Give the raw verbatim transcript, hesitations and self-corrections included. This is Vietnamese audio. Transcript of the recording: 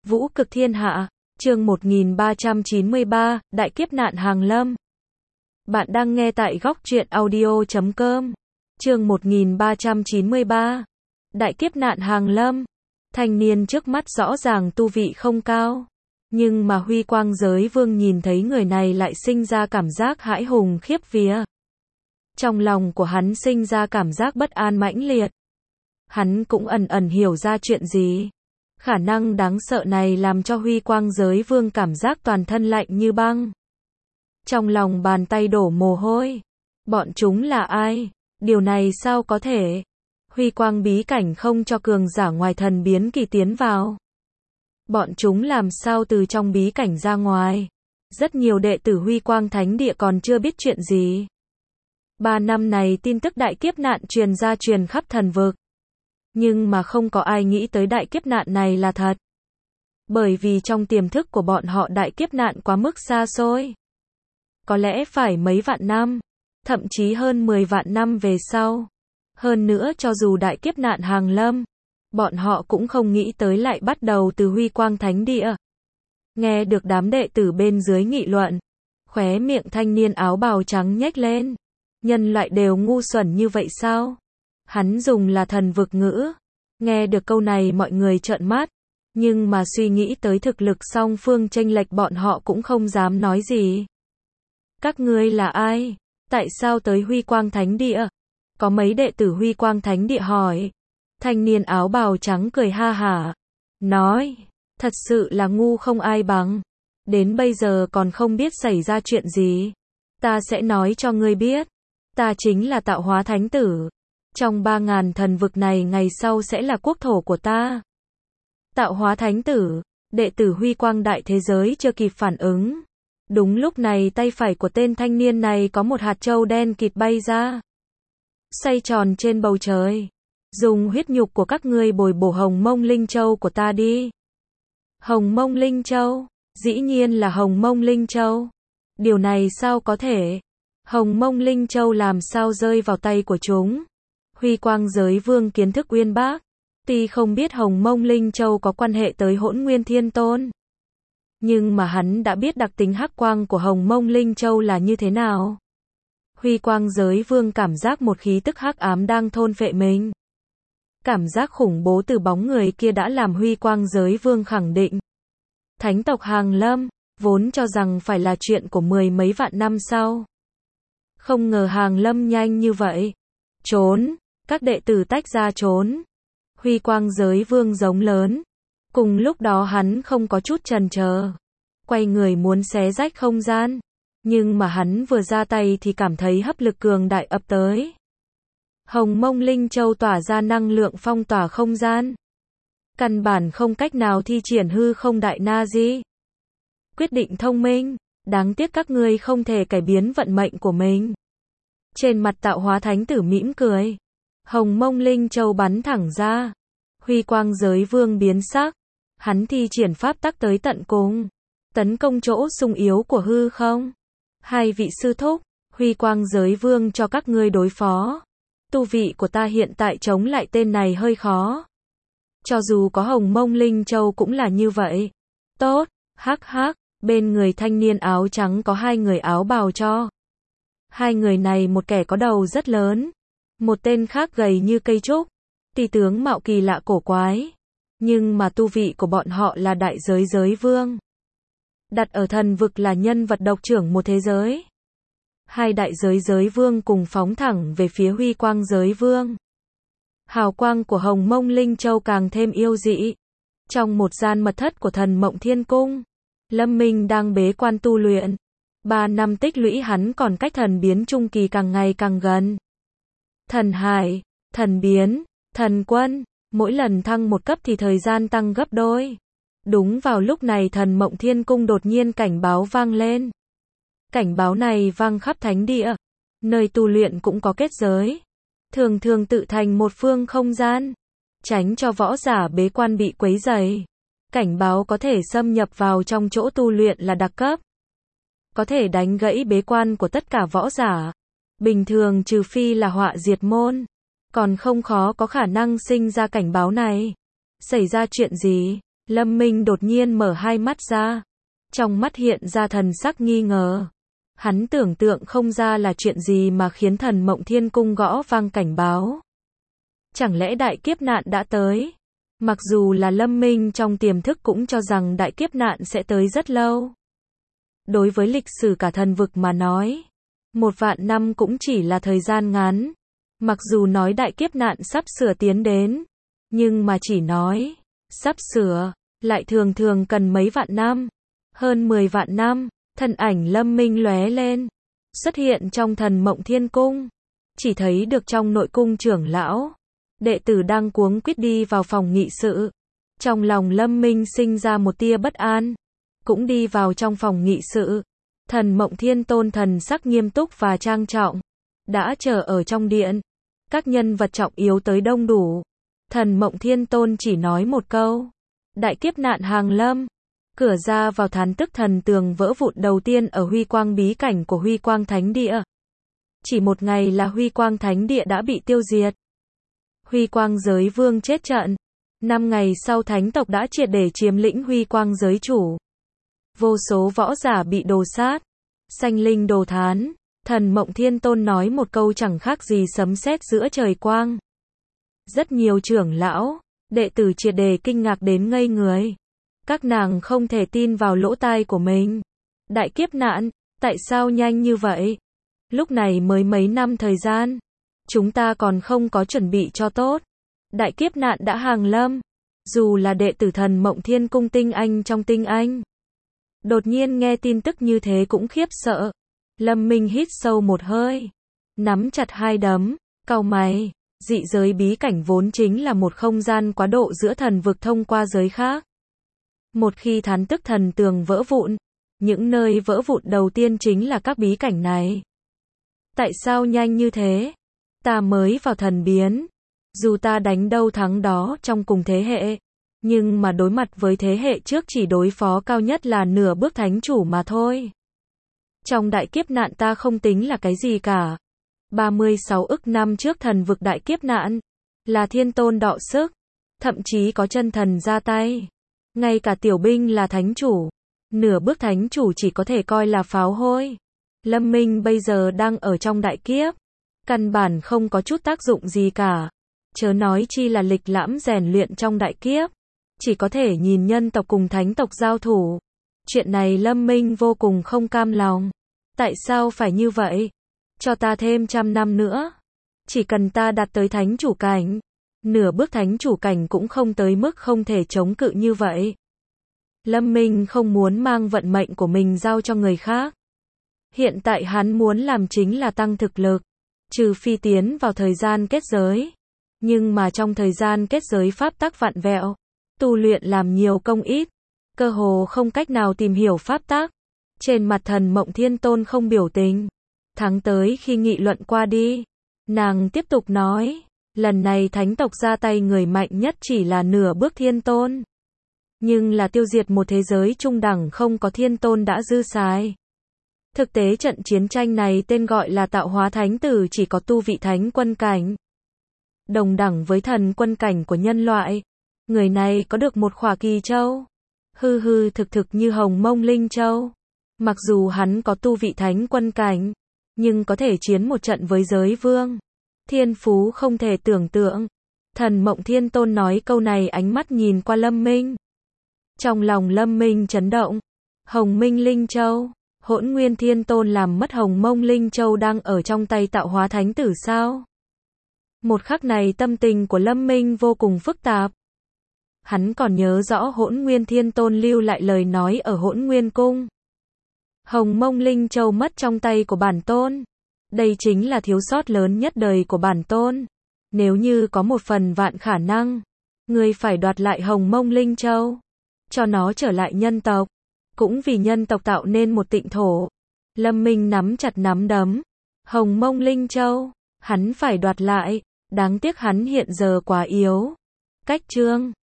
Vũ cực thiên hạ, chương một nghìn ba trăm chín mươi ba, Đại kiếp nạn hàng lâm. Bạn đang nghe tại góc truyện audio chấm com. Chương một nghìn ba trăm chín mươi ba, Đại kiếp nạn hàng lâm. Thanh niên trước mắt rõ ràng tu vị không cao, nhưng mà Huy Quang Giới Vương nhìn thấy người này lại sinh ra cảm giác hãi hùng khiếp vía. Trong lòng của hắn sinh ra cảm giác bất an mãnh liệt. Hắn cũng ẩn ẩn hiểu ra chuyện gì. Khả năng đáng sợ này làm cho Huy Quang Giới Vương cảm giác toàn thân lạnh như băng. Trong lòng bàn tay đổ mồ hôi. Bọn chúng là ai? Điều này sao có thể? Huy Quang bí cảnh không cho cường giả ngoài thần biến kỳ tiến vào. Bọn chúng làm sao từ trong bí cảnh ra ngoài? Rất nhiều đệ tử Huy Quang Thánh Địa còn chưa biết chuyện gì. Ba năm này tin tức đại kiếp nạn truyền ra truyền khắp thần vực. Nhưng mà không có ai nghĩ tới đại kiếp nạn này là thật. Bởi vì trong tiềm thức của bọn họ đại kiếp nạn quá mức xa xôi. Có lẽ phải mấy vạn năm, thậm chí hơn mười vạn năm về sau. Hơn nữa cho dù đại kiếp nạn hàng lâm, bọn họ cũng không nghĩ tới lại bắt đầu từ Huy Quang Thánh Địa. Nghe được đám đệ tử bên dưới nghị luận, khóe miệng thanh niên áo bào trắng nhếch lên. Nhân loại đều ngu xuẩn như vậy sao? Hắn dùng là thần vực ngữ. Nghe được câu này mọi người trợn mắt. Nhưng mà suy nghĩ tới thực lực song phương chênh lệch bọn họ cũng không dám nói gì. Các ngươi là ai? Tại sao tới Huy Quang Thánh Địa? Có mấy đệ tử Huy Quang Thánh Địa hỏi. Thanh niên áo bào trắng cười ha hả. Nói, thật sự là ngu không ai bằng. Đến bây giờ còn không biết xảy ra chuyện gì. Ta sẽ nói cho ngươi biết. Ta chính là Tạo Hóa Thánh Tử. Trong ba ngàn thần vực này ngày sau sẽ là quốc thổ của ta. Tạo Hóa Thánh Tử, đệ tử Huy Quang Đại Thế Giới chưa kịp phản ứng. Đúng lúc này tay phải của tên thanh niên này có một hạt châu đen kịt bay ra. Xoay tròn trên bầu trời. Dùng huyết nhục của các ngươi bồi bổ Hồng Mông Linh Châu của ta đi. Hồng Mông Linh Châu, dĩ nhiên là Hồng Mông Linh Châu. Điều này sao có thể? Hồng Mông Linh Châu làm sao rơi vào tay của chúng? Huy Quang Giới Vương kiến thức uyên bác, tuy không biết Hồng Mông Linh Châu có quan hệ tới Hỗn Nguyên Thiên Tôn, nhưng mà hắn đã biết đặc tính hắc quang của Hồng Mông Linh Châu là như thế nào. Huy Quang Giới Vương cảm giác một khí tức hắc ám đang thôn phệ mình. Cảm giác khủng bố từ bóng người kia đã làm Huy Quang Giới Vương khẳng định. Thánh tộc hàng lâm, vốn cho rằng phải là chuyện của mười mấy vạn năm sau. Không ngờ hàng lâm nhanh như vậy. Trốn, các đệ tử tách ra trốn. Huy Quang Giới Vương giống lớn. Cùng lúc đó hắn không có chút chần chờ. Quay người muốn xé rách không gian. Nhưng mà hắn vừa ra tay thì cảm thấy hấp lực cường đại ập tới. Hồng Mông Linh Châu tỏa ra năng lượng phong tỏa không gian. Căn bản không cách nào thi triển hư không đại na di. Quyết định thông minh. Đáng tiếc các ngươi không thể cải biến vận mệnh của mình. Trên mặt Tạo Hóa Thánh Tử mỉm cười. Hồng Mông Linh Châu bắn thẳng ra. Huy Quang Giới Vương biến sắc. Hắn thi triển pháp tắc tới tận cùng. Tấn công chỗ sung yếu của hư không. Hai vị sư thúc, Huy Quang Giới Vương cho các ngươi đối phó. Tu vị của ta hiện tại chống lại tên này hơi khó. Cho dù có Hồng Mông Linh Châu cũng là như vậy. Tốt, hắc hắc, bên người thanh niên áo trắng có hai người áo bào cho. Hai người này một kẻ có đầu rất lớn. Một tên khác gầy như cây trúc. Tỳ tướng mạo kỳ lạ cổ quái. Nhưng mà tu vị của bọn họ là đại giới giới vương. Đặt ở thần vực là nhân vật độc trưởng một thế giới. Hai đại giới giới vương cùng phóng thẳng về phía Huy Quang Giới Vương. Hào quang của Hồng Mông Linh Châu càng thêm yêu dị. Trong một gian mật thất của Thần Mộng Thiên Cung, Lâm Minh đang bế quan tu luyện. Ba năm tích lũy hắn còn cách thần biến trung kỳ càng ngày càng gần. Thần hải, thần biến, thần quân, mỗi lần thăng một cấp thì thời gian tăng gấp đôi. Đúng vào lúc này Thần Mộng Thiên Cung đột nhiên cảnh báo vang lên. Cảnh báo này vang khắp thánh địa. Nơi tu luyện cũng có kết giới. Thường thường tự thành một phương không gian. Tránh cho võ giả bế quan bị quấy rầy. Cảnh báo có thể xâm nhập vào trong chỗ tu luyện là đặc cấp. Có thể đánh gãy bế quan của tất cả võ giả. Bình thường trừ phi là họa diệt môn. Còn không khó có khả năng sinh ra cảnh báo này. Xảy ra chuyện gì? Lâm Minh đột nhiên mở hai mắt ra. Trong mắt hiện ra thần sắc nghi ngờ. Hắn tưởng tượng không ra là chuyện gì mà khiến Thần Mộng Thiên Cung gõ vang cảnh báo. Chẳng lẽ đại kiếp nạn đã tới? Mặc dù là Lâm Minh trong tiềm thức cũng cho rằng đại kiếp nạn sẽ tới rất lâu. Đối với lịch sử cả thần vực mà nói, một vạn năm cũng chỉ là thời gian ngắn. Mặc dù nói đại kiếp nạn sắp sửa tiến đến, nhưng mà chỉ nói, sắp sửa, lại thường thường cần mấy vạn năm, hơn mười vạn năm, thân ảnh Lâm Minh lóe lên, xuất hiện trong Thần Mộng Thiên Cung, chỉ thấy được trong nội cung trưởng lão, đệ tử đang cuống quýt đi vào phòng nghị sự. Trong lòng Lâm Minh sinh ra một tia bất an, cũng đi vào trong phòng nghị sự. Thần Mộng Thiên Tôn thần sắc nghiêm túc và trang trọng, đã chờ ở trong điện. Các nhân vật trọng yếu tới đông đủ. Thần Mộng Thiên Tôn chỉ nói một câu, đại kiếp nạn hàng lâm. Cửa ra vào thán tức thần tường vỡ vụn đầu tiên ở Huy Quang bí cảnh của Huy Quang Thánh Địa. Chỉ một ngày là Huy Quang Thánh Địa đã bị tiêu diệt. Huy Quang giới vương chết trận. Năm ngày sau thánh tộc đã triệt để chiếm lĩnh Huy Quang giới chủ. Vô số võ giả bị đồ sát, sanh linh đồ thán. Thần Mộng Thiên Tôn nói một câu chẳng khác gì sấm sét giữa trời quang. Rất nhiều trưởng lão, đệ tử triệt để kinh ngạc đến ngây người. Các nàng không thể tin vào lỗ tai của mình. Đại kiếp nạn, tại sao nhanh như vậy? Lúc này mới mấy năm thời gian, chúng ta còn không có chuẩn bị cho tốt. Đại kiếp nạn đã hàng lâm. Dù là đệ tử Thần Mộng Thiên Cung tinh anh trong tinh anh, đột nhiên nghe tin tức như thế cũng khiếp sợ. Lâm Minh hít sâu một hơi, nắm chặt hai đấm, cau mày. Dị giới bí cảnh vốn chính là một không gian quá độ giữa thần vực thông qua giới khác. Một khi thán tức thần tường vỡ vụn, những nơi vỡ vụn đầu tiên chính là các bí cảnh này. Tại sao nhanh như thế? Ta mới vào thần biến. Dù ta đánh đâu thắng đó trong cùng thế hệ, nhưng mà đối mặt với thế hệ trước chỉ đối phó cao nhất là nửa bước thánh chủ mà thôi. Trong đại kiếp nạn ta không tính là cái gì cả. ba mươi sáu ức năm trước thần vực đại kiếp nạn, là thiên tôn đọ sức, thậm chí có chân thần ra tay. Ngay cả tiểu binh là thánh chủ, nửa bước thánh chủ chỉ có thể coi là pháo hôi. Lâm Minh bây giờ đang ở trong đại kiếp, căn bản không có chút tác dụng gì cả. Chớ nói chi là lịch lãm rèn luyện trong đại kiếp, chỉ có thể nhìn nhân tộc cùng thánh tộc giao thủ. Chuyện này Lâm Minh vô cùng không cam lòng. Tại sao phải như vậy? Cho ta thêm trăm năm nữa. Chỉ cần ta đạt tới thánh chủ cảnh, nửa bước thánh chủ cảnh cũng không tới mức không thể chống cự như vậy. Lâm Minh không muốn mang vận mệnh của mình giao cho người khác. Hiện tại hắn muốn làm chính là tăng thực lực, trừ phi tiến vào thời gian kết giới. Nhưng mà trong thời gian kết giới pháp tắc vặn vẹo, tu luyện làm nhiều công ít, cơ hồ không cách nào tìm hiểu pháp tắc. Trên mặt Thần Mộng Thiên Tôn không biểu tình. Tháng tới khi nghị luận qua đi, nàng tiếp tục nói, lần này thánh tộc ra tay người mạnh nhất chỉ là nửa bước thiên tôn. Nhưng là tiêu diệt một thế giới trung đẳng không có thiên tôn đã dư xài. Thực tế trận chiến tranh này tên gọi là tạo hóa thánh tử chỉ có tu vị thánh quân cảnh. Đồng đẳng với thần quân cảnh của nhân loại. Người này có được một khỏa kỳ châu. Hư hư thực thực như hồng mông linh châu. Mặc dù hắn có tu vị thánh quân cảnh, nhưng có thể chiến một trận với giới vương. Thiên phú không thể tưởng tượng. Thần Mộng Thiên Tôn nói câu này ánh mắt nhìn qua Lâm Minh. Trong lòng Lâm Minh chấn động. Hồng Minh Linh Châu. Hỗn Nguyên Thiên Tôn làm mất Hồng Mông Linh Châu đang ở trong tay tạo hóa thánh tử sao? Một khắc này tâm tình của Lâm Minh vô cùng phức tạp. Hắn còn nhớ rõ Hỗn Nguyên Thiên Tôn lưu lại lời nói ở Hỗn Nguyên Cung. Hồng Mông Linh Châu mất trong tay của bản tôn. Đây chính là thiếu sót lớn nhất đời của bản tôn. Nếu như có một phần vạn khả năng, ngươi phải đoạt lại Hồng Mông Linh Châu, cho nó trở lại nhân tộc, cũng vì nhân tộc tạo nên một tịnh thổ. Lâm Minh nắm chặt nắm đấm. Hồng Mông Linh Châu, hắn phải đoạt lại, đáng tiếc hắn hiện giờ quá yếu. Cách chương